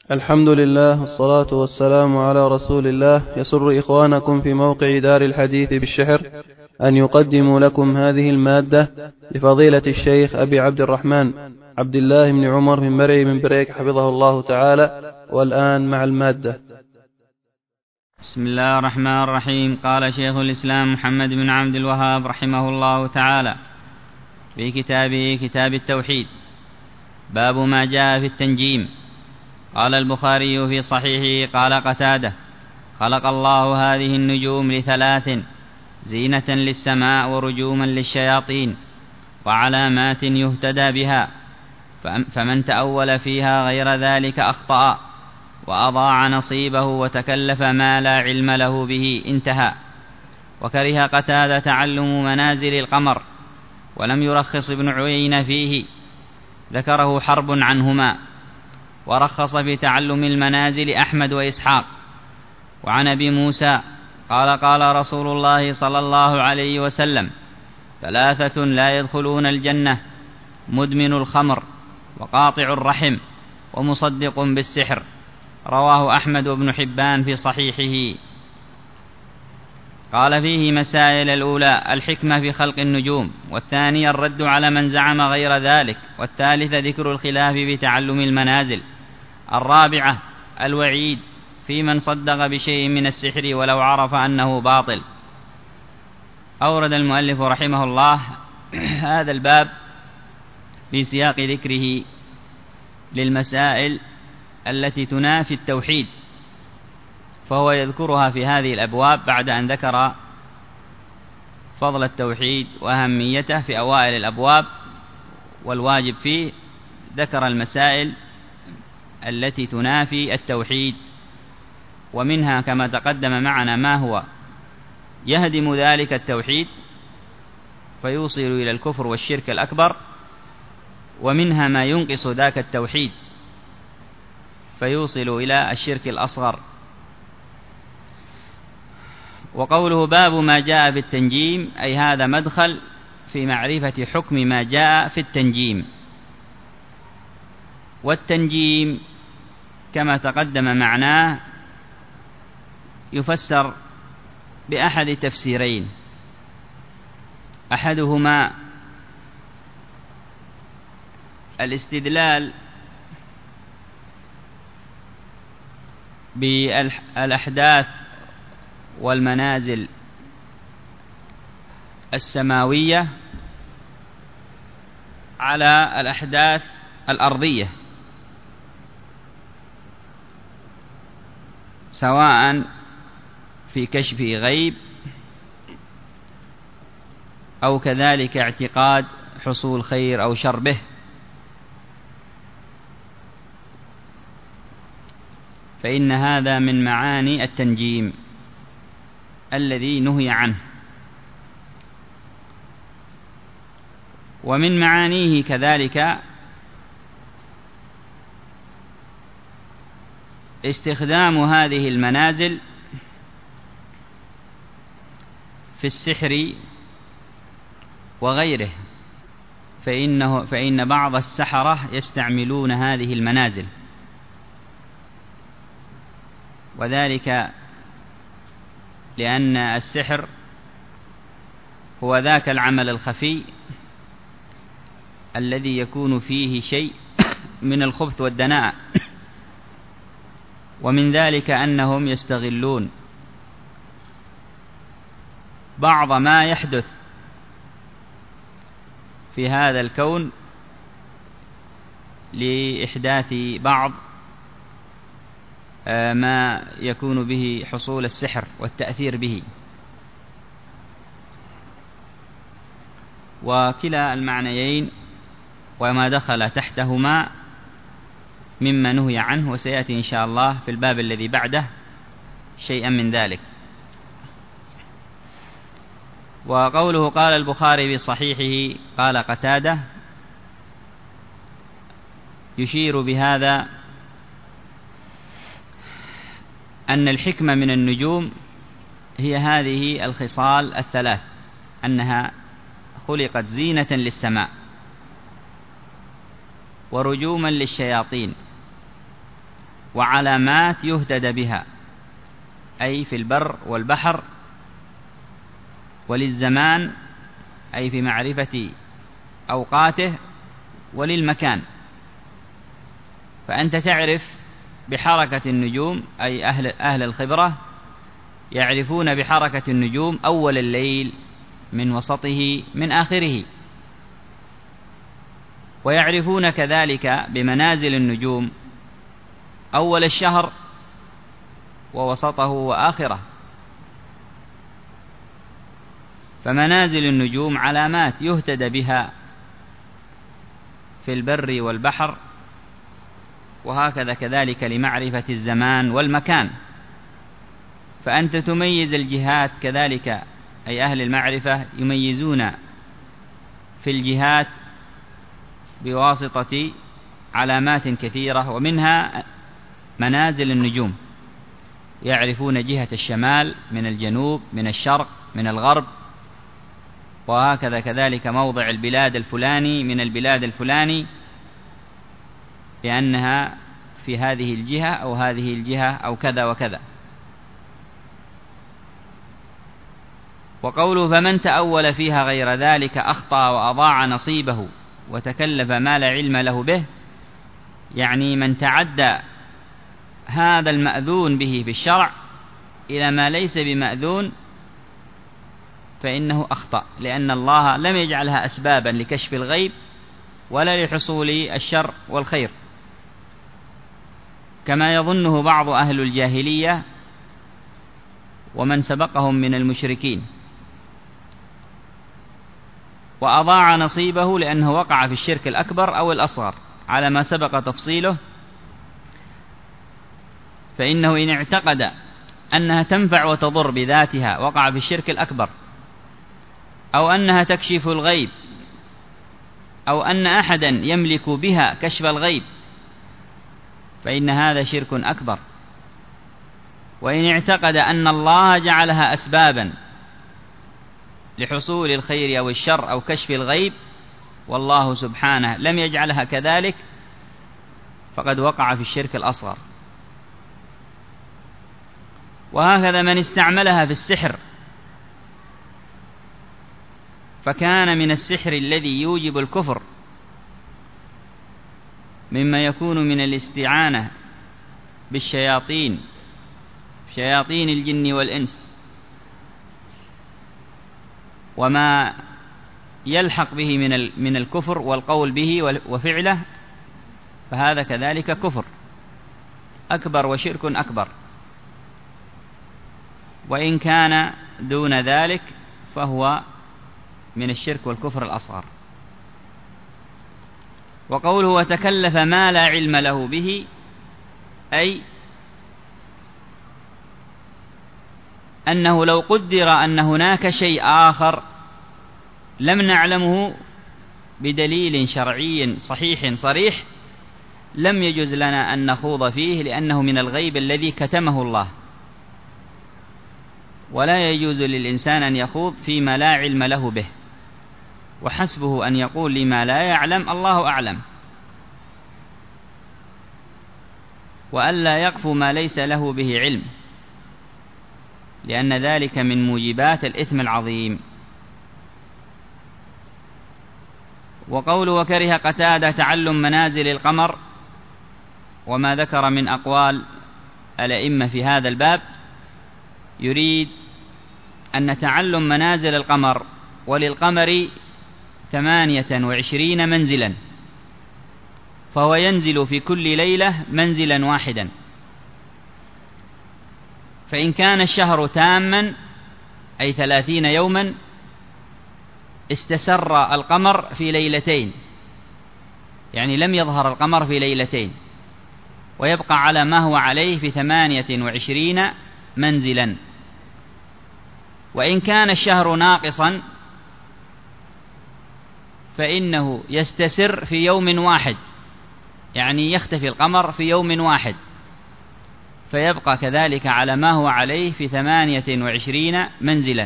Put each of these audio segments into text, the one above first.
الحمد لله والصلاة والسلام على رسول الله. يسر إخوانكم في موقع دار الحديث بالشحر أن يقدموا لكم هذه المادة لفضيلة الشيخ أبي عبد الرحمن عبد الله بن عمر بن مرعي بن بريك حفظه الله تعالى. والآن مع المادة. بسم الله الرحمن الرحيم. قال شيخ الإسلام محمد بن عبد الوهاب رحمه الله تعالى في كتابه كتاب التوحيد: باب ما جاء في التنجيم. قال البخاري في صحيحه: قال قتادة: خلق الله هذه النجوم لثلاث: زينة للسماء، ورجوما للشياطين، وعلامات يهتدى بها، فمن تأول فيها غير ذلك أخطأ وأضاع نصيبه وتكلف ما لا علم له به انتهى. وكره قتادة تعلم منازل القمر، ولم يرخص ابن عيينة فيه، ذكره حرب عنهما. ورخص في تعلم المنازل أحمد وإسحاق. وعن أبي موسى قال: قال رسول الله صلى الله عليه وسلم: ثلاثة لا يدخلون الجنة: مدمن الخمر، وقاطع الرحم، ومصدق بالسحر. رواه أحمد بن حبان في صحيحه. قال فيه مسائل: الأولى الحكمة في خلق النجوم، والثانية الرد على من زعم غير ذلك، والثالثة ذكر الخلاف في تعلم المنازل، الرابعة الوعيد في من صدق بشيء من السحر ولو عرف أنه باطل. أورد المؤلف رحمه الله هذا الباب في سياق ذكره للمسائل التي تنافي التوحيد، فهو يذكرها في هذه الأبواب بعد أن ذكر فضل التوحيد وأهميته في أوائل الأبواب والواجب فيه. ذكر المسائل التي تنافي التوحيد، ومنها كما تقدم معنا ما هو يهدم ذلك التوحيد فيوصل إلى الكفر والشرك الأكبر، ومنها ما ينقص ذاك التوحيد فيوصل إلى الشرك الأصغر. وقوله باب ما جاء في التنجيم، أي هذا مدخل في معرفة حكم ما جاء في التنجيم. والتنجيم كما تقدم معناه يفسر بأحد تفسيرين: أحدهما الاستدلال بالأحداث والمنازل السماوية على الأحداث الأرضية، سواء في كشف غيب أو كذلك اعتقاد حصول خير أو شر به. فإن هذا من معاني التنجيم الذي نهي عنه. ومن معانيه كذلك استخدام هذه المنازل في السحر وغيره، فإن بعض السحرة يستعملون هذه المنازل، وذلك لأن السحر هو ذاك العمل الخفي الذي يكون فيه شيء من الخبث والدناءة، ومن ذلك أنهم يستغلون بعض ما يحدث في هذا الكون لإحداث بعض ما يكون به حصول السحر والتأثير به. وكلا المعنيين وما دخل تحتهما مما نهي عنه، وسيأتي إن شاء الله في الباب الذي بعده شيئا من ذلك. وقوله قال البخاري في صحيحه قال قتادة، يشير بهذا أن الحكمة من النجوم هي هذه الخصال الثلاث: أنها خلقت زينة للسماء، ورجوما للشياطين، وعلامات يهتدى بها، أي في البر والبحر، وللزمان أي في معرفة أوقاته، وللمكان. فأنت تعرف بحركة النجوم، أي أهل الخبرة يعرفون بحركة النجوم أول الليل من وسطه من آخره، ويعرفون كذلك بمنازل النجوم أول الشهر ووسطه وآخره. فمنازل النجوم علامات يهتدى بها في البر والبحر، وهكذا كذلك لمعرفة الزمان والمكان. فأنت تميز الجهات كذلك، أي أهل المعرفة يميزون في الجهات بواسطة علامات كثيرة، ومنها منازل النجوم، يعرفون جهة الشمال من الجنوب من الشرق من الغرب، وهكذا كذلك موضع البلاد الفلاني من البلاد الفلاني، لأنها في هذه الجهة أو هذه الجهة أو كذا وكذا. وقوله فمن تأول فيها غير ذلك أخطأ وأضاع نصيبه وتكلف ما لا علم له به، يعني من تعدى هذا المأذون به في الشرع إلى ما ليس بمأذون فإنه أخطأ، لأن الله لم يجعلها أسبابا لكشف الغيب ولا لحصول الشر والخير، كما يظنه بعض أهل الجاهلية ومن سبقهم من المشركين. وأضاع نصيبه لأنه وقع في الشرك الأكبر أو الأصغر على ما سبق تفصيله. فإنه إن اعتقد أنها تنفع وتضر بذاتها وقع في الشرك الأكبر، أو أنها تكشف الغيب، أو أن أحدا يملك بها كشف الغيب، فإن هذا شرك أكبر. وإن اعتقد أن الله جعلها أسبابا لحصول الخير أو الشر أو كشف الغيب والله سبحانه لم يجعلها كذلك، فقد وقع في الشرك الأصغر. وهكذا من استعملها في السحر فكان من السحر الذي يوجب الكفر، مما يكون من الاستعانة بالشياطين، شياطين الجن والإنس، وما يلحق به من الكفر والقول به وفعله، فهذا كذلك كفر أكبر وشرك أكبر. وإن كان دون ذلك فهو من الشرك والكفر الأصغر. وقوله وتكلف ما لا علم له به، أي أنه لو قدر أن هناك شيء آخر لم نعلمه بدليل شرعي صحيح صريح لم يجوز لنا أن نخوض فيه، لأنه من الغيب الذي كتمه الله، ولا يجوز للإنسان أن يخوض فيما لا علم له به، وحسبه أن يقول لما لا يعلم الله أعلم، وألا يقف ما ليس له به علم، لأن ذلك من موجبات الإثم العظيم. وقول وكره قتادة تعلم منازل القمر وما ذكر من أقوال الأئمة في هذا الباب، يريد أن تعلم منازل القمر، وللقمر 28 منزلا، فهو ينزل في كل ليلة منزلا واحدا. فإن كان الشهر تاما أي 30 يوما استسر القمر في ليلتين، يعني لم يظهر القمر في ليلتين، ويبقى على ما هو عليه في 28 منزلا. وإن كان الشهر ناقصا فإنه يستسر في يوم واحد، يعني يختفي القمر في يوم واحد، فيبقى كذلك على ما هو عليه في 28 منزلا.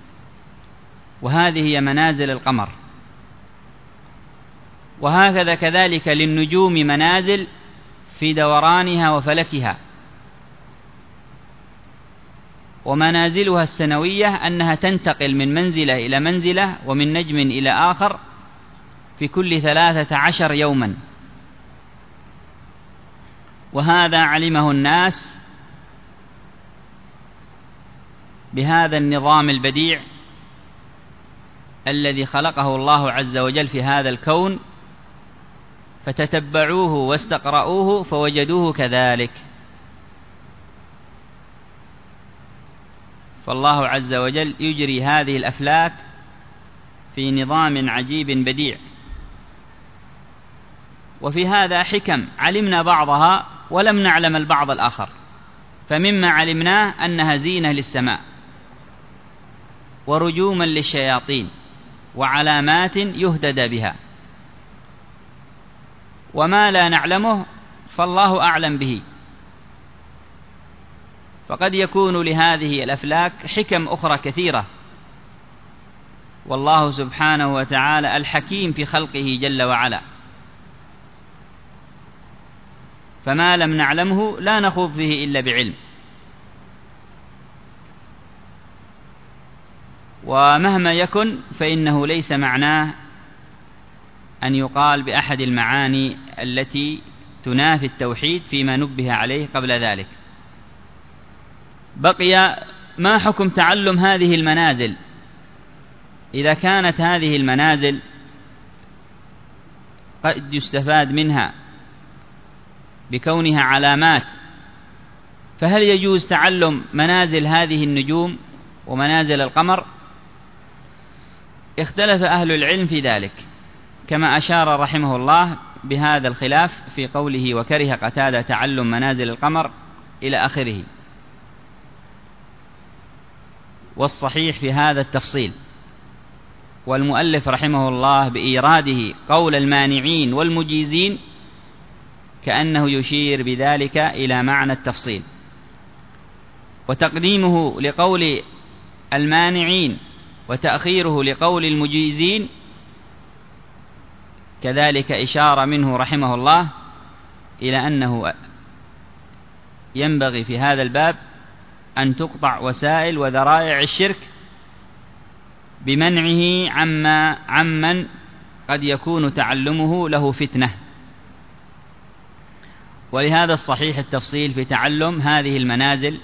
وهذه هي منازل القمر. وهكذا كذلك للنجوم منازل في دورانها وفلكها، ومنازلها السنوية أنها تنتقل من منزلة إلى منزلة ومن نجم إلى آخر في كل 13 يوما، وهذا علمه الناس بهذا النظام البديع الذي خلقه الله عز وجل في هذا الكون، فتتبعوه واستقرأوه فوجدوه كذلك. فالله عز وجل يجري هذه الأفلاك في نظام عجيب بديع، وفي هذا حكم علمنا بعضها ولم نعلم البعض الآخر. فمما علمناه أنها زينة للسماء ورجوما للشياطين وعلامات يهتدى بها، وما لا نعلمه فالله أعلم به. فقد يكون لهذه الأفلاك حكم أخرى كثيرة، والله سبحانه وتعالى الحكيم في خلقه جل وعلا، فما لم نعلمه لا نخوض فيه إلا بعلم. ومهما يكن فإنه ليس معناه أن يقال بأحد المعاني التي تنافي التوحيد فيما نبه عليه قبل ذلك. بقي ما حكم تعلم هذه المنازل؟ إذا كانت هذه المنازل قد يستفاد منها بكونها علامات، فهل يجوز تعلم منازل هذه النجوم ومنازل القمر؟ اختلف أهل العلم في ذلك، كما أشار رحمه الله بهذا الخلاف في قوله وكره قتادة تعلم منازل القمر إلى آخره. والصحيح في هذا التفصيل، والمؤلف رحمه الله بإيراده قول المانعين والمجيزين كأنه يشير بذلك إلى معنى التفصيل، وتقديمه لقول المانعين وتأخيره لقول المجيزين كذلك إشارة منه رحمه الله إلى أنه ينبغي في هذا الباب أن تقطع وسائل وذرائع الشرك بمنعه عمن قد يكون تعلمه له فتنة. ولهذا الصحيح التفصيل في تعلم هذه المنازل،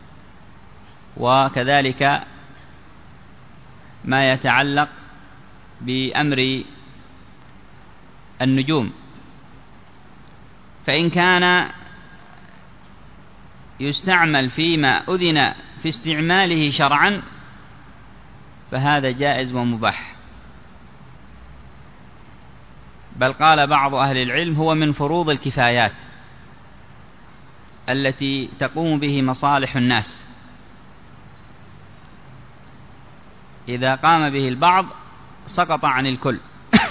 وكذلك ما يتعلق بأمر النجوم. فإن كان يستعمل فيما أذن في استعماله شرعا فهذا جائز ومباح، بل قال بعض أهل العلم هو من فروض الكفايات التي تقوم به مصالح الناس، إذا قام به البعض سقط عن الكل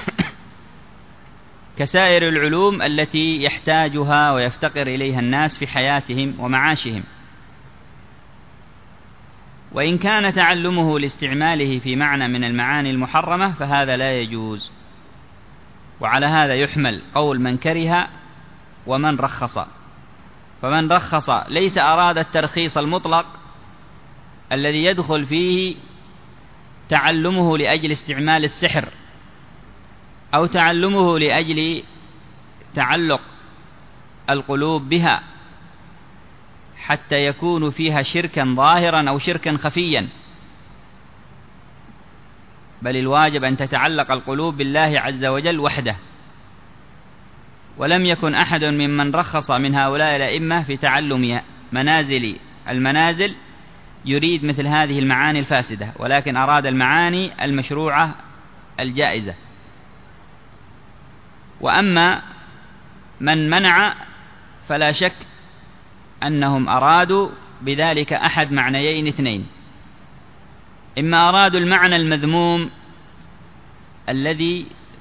كسائر العلوم التي يحتاجها ويفتقر إليها الناس في حياتهم ومعاشهم. وإن كان تعلمه لاستعماله في معنى من المعاني المحرمة فهذا لا يجوز. وعلى هذا يحمل قول من كره ومن رخص. فمن رخص ليس أراد الترخيص المطلق الذي يدخل فيه تعلمه لأجل استعمال السحر أو تعلمه لأجل تعلق القلوب بها حتى يكون فيها شركا ظاهرا أو شركا خفيا، بل الواجب أن تتعلق القلوب بالله عز وجل وحده. ولم يكن أحد ممن رخص من هؤلاء الأئمة في تعلم المنازل يريد مثل هذه المعاني الفاسدة، ولكن أراد المعاني المشروعة الجائزة. وأما من منع فلا شك أنهم أرادوا بذلك أحد معنيين اثنين: إما أرادوا المعنى المذموم الذي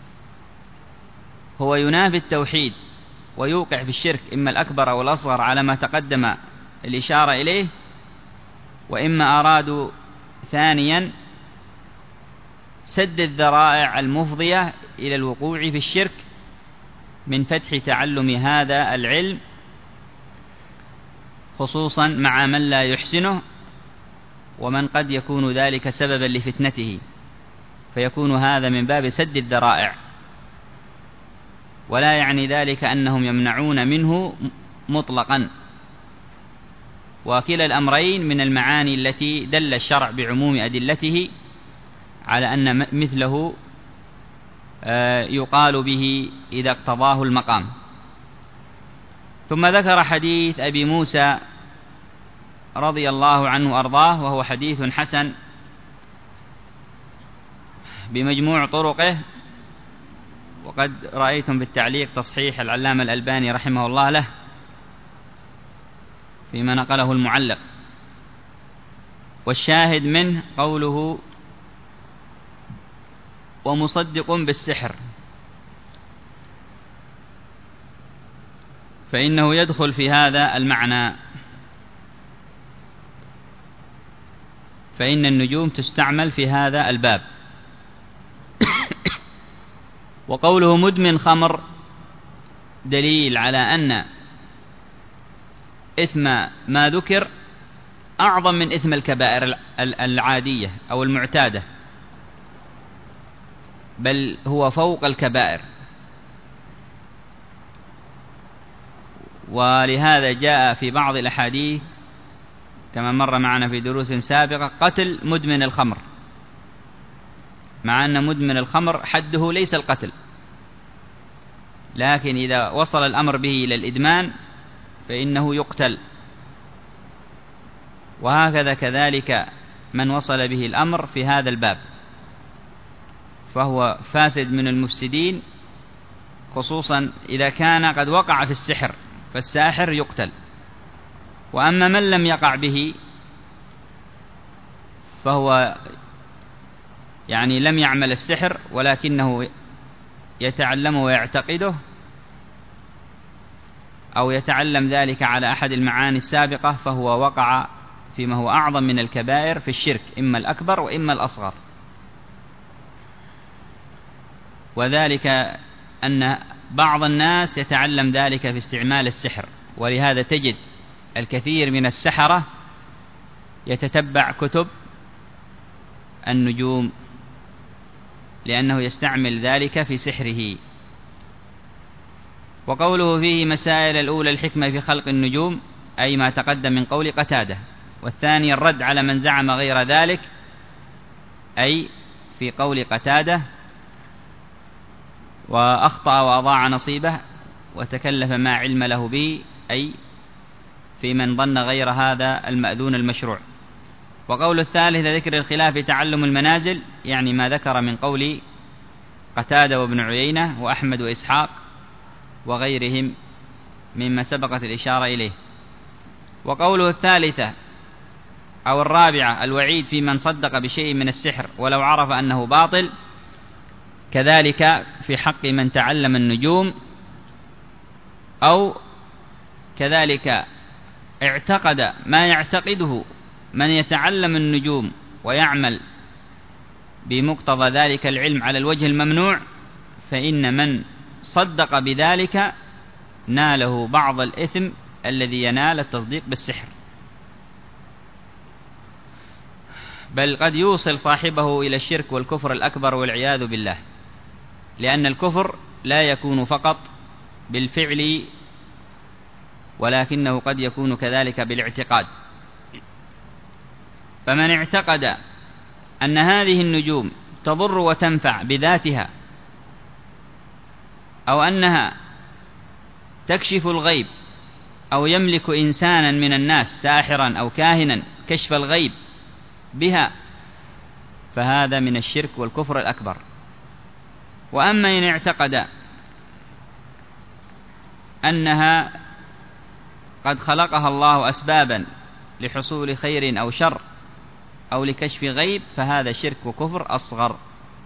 هو ينافي التوحيد ويوقع في الشرك، إما الأكبر أو الأصغر على ما تقدم الإشارة إليه، وإما أرادوا ثانيا سد الذرائع المفضية إلى الوقوع في الشرك من فتح تعلم هذا العلم، خصوصا مع من لا يحسنه ومن قد يكون ذلك سببا لفتنته، فيكون هذا من باب سد الذرائع، ولا يعني ذلك أنهم يمنعون منه مطلقا. وكلا الأمرين من المعاني التي دل الشرع بعموم أدلته على أن مثله يقال به إذا اقتضاه المقام. ثم ذكر حديث أبي موسى رضي الله عنه وأرضاه، وهو حديث حسن بمجموع طرقه، وقد رأيتم بالتعليق تصحيح العلامة الألباني رحمه الله له فيما نقله المعلق. والشاهد منه قوله ومصدق بالسحر، فإنه يدخل في هذا المعنى، فإن النجوم تستعمل في هذا الباب. وقوله مدمن خمر دليل على أن إثم ما ذكر أعظم من إثم الكبائر العادية أو المعتادة، بل هو فوق الكبائر. ولهذا جاء في بعض الأحاديث كما مر معنا في دروس سابقة قتل مدمن الخمر، مع أن مدمن الخمر حده ليس القتل، لكن إذا وصل الأمر به إلى الإدمان فإنه يقتل. وهكذا كذلك من وصل به الأمر في هذا الباب فهو فاسد من المفسدين، خصوصا إذا كان قد وقع في السحر، فالساحر يقتل. وأما من لم يقع به فهو يعني لم يعمل السحر ولكنه يتعلمه ويعتقده، أو يتعلم ذلك على أحد المعاني السابقة، فهو وقع فيما هو أعظم من الكبائر في الشرك، إما الأكبر وإما الأصغر. وذلك أن بعض الناس يتعلم ذلك في استعمال السحر، ولهذا تجد الكثير من السحرة يتتبع كتب النجوم لأنه يستعمل ذلك في سحره. وقوله فيه مسائل الأولى الحكمة في خلق النجوم، أي ما تقدم من قول قتادة، والثاني الرد على من زعم غير ذلك، أي في قول قتادة وأخطأ وأضاع نصيبه وتكلف ما علم له به، أي في من ظن غير هذا المأذون المشروع. وقول الثالث ذكر الخلاف في تعلم المنازل، يعني ما ذكر من قول قتادة وابن عيينة وأحمد وإسحاق وغيرهم مما سبقت الإشارة إليه. وقوله الثالثة أو الرابعة الوعيد في من صدق بشيء من السحر ولو عرف أنه باطل، كذلك في حق من تعلم النجوم، أو كذلك اعتقد ما يعتقده من يتعلم النجوم ويعمل بمقتضى ذلك العلم على الوجه الممنوع، فإن من صدق بذلك ناله بعض الإثم الذي ينال التصديق بالسحر، بل قد يوصل صاحبه إلى الشرك والكفر الأكبر والعياذ بالله، لأن الكفر لا يكون فقط بالفعل ولكنه قد يكون كذلك بالاعتقاد. فمن اعتقد أن هذه النجوم تضر وتنفع بذاتها، أو أنها تكشف الغيب، أو يملك إنسانا من الناس ساحرا أو كاهنا كشف الغيب بها، فهذا من الشرك والكفر الأكبر. وأما إن اعتقد أنها قد خلقها الله أسبابا لحصول خير أو شر أو لكشف غيب، فهذا شرك وكفر أصغر.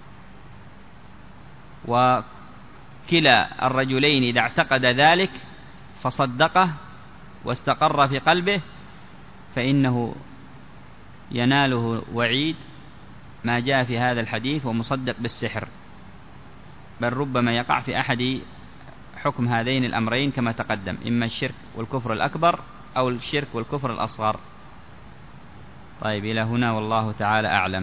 وكلا الرجلين إذا اعتقد ذلك فصدقه واستقر في قلبه فإنه يناله وعيد ما جاء في هذا الحديث ومصدق بالسحر، بل ربما يقع في أحد حكم هذين الأمرين كما تقدم، إما الشرك والكفر الأكبر أو الشرك والكفر الأصغر. طيب إلى هنا والله تعالى أعلم.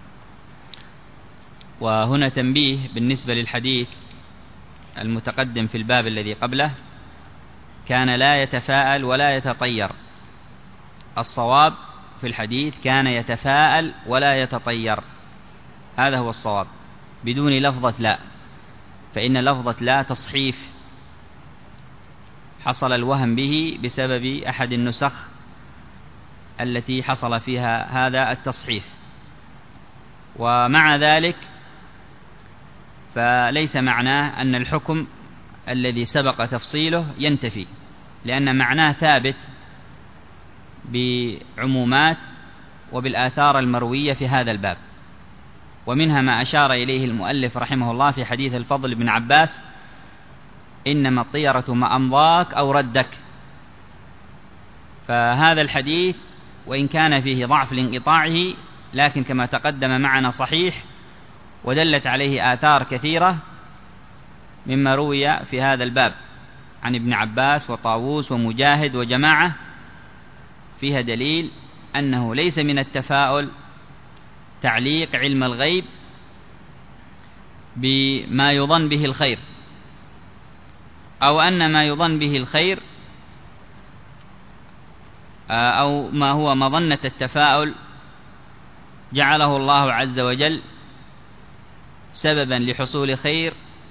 وهنا تنبيه بالنسبة للحديث المتقدم في الباب الذي قبله، كان لا يتفاءل ولا يتطير. الصواب في الحديث كان يتفاءل ولا يتطير، هذا هو الصواب بدون لفظة لا، فإن لفظة لا تصحيف حصل الوهم به بسبب أحد النسخ التي حصل فيها هذا التصحيف. ومع ذلك فليس معناه أن الحكم الذي سبق تفصيله ينتفي، لأن معناه ثابت بعمومات وبالآثار المروية في هذا الباب، ومنها ما أشار إليه المؤلف رحمه الله في حديث الفضل بن عباس: إنما الطيرة ما أمضاك أو ردك. فهذا الحديث وإن كان فيه ضعف لانقطاعه، لكن كما تقدم معنا صحيح، ودلت عليه آثار كثيرة مما روي في هذا الباب عن ابن عباس وطاووس ومجاهد وجماعة، فيها دليل أنه ليس من التفاؤل تعليق علم الغيب بما يظن به الخير، أو أن ما يظن به الخير أو ما هو مظنة التفاؤل جعله الله عز وجل سببا لحصول خير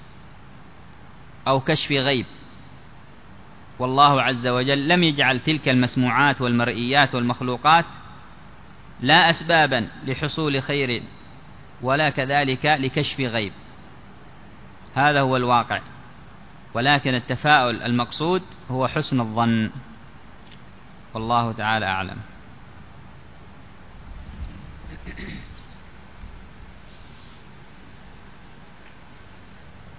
أو كشف غيب، والله عز وجل لم يجعل تلك المسموعات والمرئيات والمخلوقات لا أسبابا لحصول خير ولا كذلك لكشف غيب، هذا هو الواقع. ولكن التفاؤل المقصود هو حسن الظن، والله تعالى أعلم.